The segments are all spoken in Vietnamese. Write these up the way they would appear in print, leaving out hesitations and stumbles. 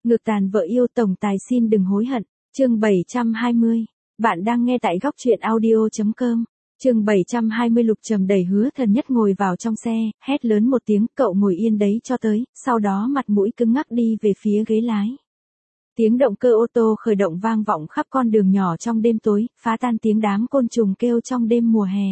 Ngược tàn vợ yêu tổng tài xin đừng hối hận. Chương 720. Bạn đang nghe tại góc truyện audio.com. Chương 720 Lục Trầm đẩy Hứa Thần Nhất ngồi vào trong xe, hét lớn một tiếng, cậu ngồi yên đấy cho tới, sau đó mặt mũi cứng ngắc đi về phía ghế lái. Tiếng động cơ ô tô khởi động vang vọng khắp con đường nhỏ trong đêm tối, phá tan tiếng đám côn trùng kêu trong đêm mùa hè.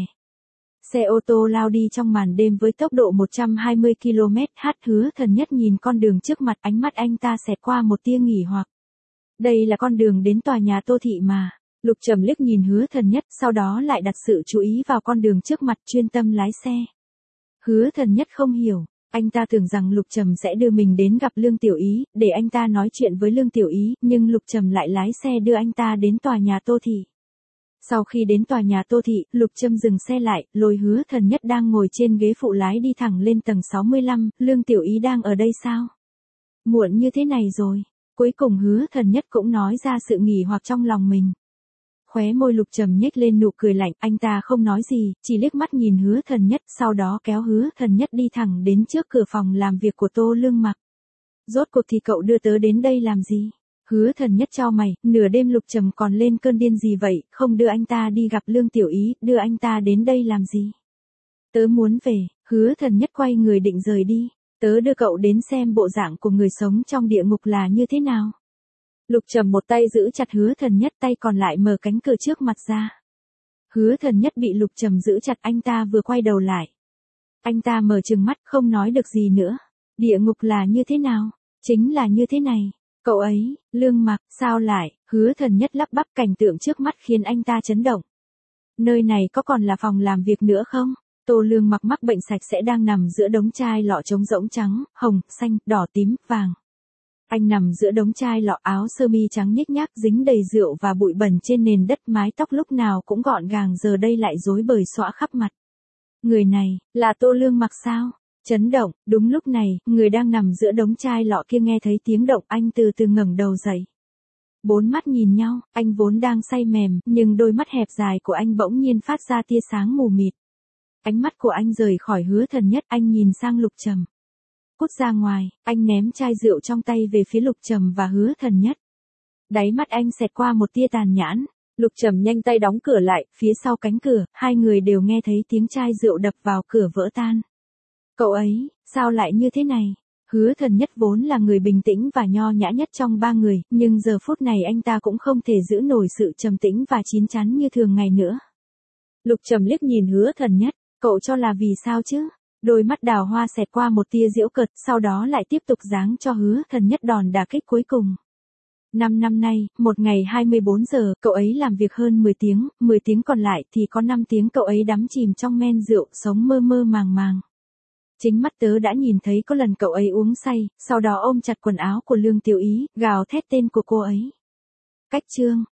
Xe ô tô lao đi trong màn đêm với tốc độ 120 km/h. Hứa Thần Nhất nhìn con đường trước mặt, ánh mắt anh ta xẹt qua một tia nghỉ hoặc. Đây là con đường đến tòa nhà Tô Thị mà. Lục Trầm liếc nhìn Hứa Thần Nhất, sau đó lại đặt sự chú ý vào con đường trước mặt, chuyên tâm lái xe. Hứa Thần Nhất không hiểu, anh ta tưởng rằng Lục Trầm sẽ đưa mình đến gặp Lương Tiểu Ý, để anh ta nói chuyện với Lương Tiểu Ý, nhưng Lục Trầm lại lái xe đưa anh ta đến tòa nhà Tô Thị. Sau khi đến tòa nhà Tô Thị, Lục Trầm dừng xe lại, lôi Hứa Thần Nhất đang ngồi trên ghế phụ lái đi thẳng lên tầng 65, Lương Tiểu Ý đang ở đây sao? Muộn như thế này rồi. Cuối cùng Hứa Thần Nhất cũng nói ra sự nghỉ hoặc trong lòng mình. Khóe môi Lục Trầm nhếch lên nụ cười lạnh, anh ta không nói gì, chỉ liếc mắt nhìn Hứa Thần Nhất, sau đó kéo Hứa Thần Nhất đi thẳng đến trước cửa phòng làm việc của Tô Lương Mặc. Rốt cuộc thì cậu đưa tớ đến đây làm gì? Hứa Thần Nhất chau mày, nửa đêm Lục Trầm còn lên cơn điên gì vậy, không đưa anh ta đi gặp Lương Tiểu Ý, đưa anh ta đến đây làm gì? Tớ muốn về. Hứa Thần Nhất quay người định rời đi. Tớ đưa cậu đến xem bộ dạng của người sống trong địa ngục là như thế nào. Lục Trầm một tay giữ chặt Hứa Thần Nhất, tay còn lại mở cánh cửa trước mặt ra. Hứa Thần Nhất bị Lục Trầm giữ chặt, anh ta vừa quay đầu lại. Anh ta mở trừng mắt, không nói được gì nữa. Địa ngục là như thế nào? Chính là như thế này. Cậu ấy, Lương Mặc, sao lại? Hứa Thần Nhất lắp bắp, cảnh tượng trước mắt khiến anh ta chấn động. Nơi này có còn là phòng làm việc nữa không? Tô Lương Mặc mắc bệnh sạch sẽ đang nằm giữa đống chai lọ trống rỗng trắng, hồng, xanh, đỏ, tím, vàng. Anh nằm giữa đống chai lọ, áo sơ mi trắng nhếch nhác dính đầy rượu và bụi bẩn trên nền đất, mái tóc lúc nào cũng gọn gàng giờ đây lại rối bời xõa khắp mặt. Người này, là Tô Lương Mặc sao? Chấn động, đúng lúc này, người đang nằm giữa đống chai lọ kia nghe thấy tiếng động, anh từ từ ngẩng đầu dậy. Bốn mắt nhìn nhau, anh vốn đang say mềm, nhưng đôi mắt hẹp dài của anh bỗng nhiên phát ra tia sáng mù mịt. Ánh mắt của anh rời khỏi Hứa Thần Nhất, anh nhìn sang Lục Trầm. Cút ra ngoài, anh ném chai rượu trong tay về phía Lục Trầm và Hứa Thần Nhất. Đáy mắt anh xẹt qua một tia tàn nhẫn. Lục Trầm nhanh tay đóng cửa lại, phía sau cánh cửa, hai người đều nghe thấy tiếng chai rượu đập vào cửa vỡ tan. Cậu ấy, sao lại như thế này? Hứa Thần Nhất vốn là người bình tĩnh và nho nhã nhất trong ba người, nhưng giờ phút này anh ta cũng không thể giữ nổi sự trầm tĩnh và chín chắn như thường ngày nữa. Lục Trầm liếc nhìn Hứa Thần Nhất, cậu cho là vì sao chứ? Đôi mắt đào hoa xẹt qua một tia giễu cợt, sau đó lại tiếp tục giáng cho Hứa Thần Nhất đòn đả kích cuối cùng. 5 năm nay, một ngày 24 giờ, cậu ấy làm việc hơn 10 tiếng còn lại thì có 5 tiếng cậu ấy đắm chìm trong men rượu, sống mơ mơ màng màng. Chính mắt tớ đã nhìn thấy có lần cậu ấy uống say, sau đó ôm chặt quần áo của Lương Tiểu Ý, gào thét tên của cô ấy. Cách chương.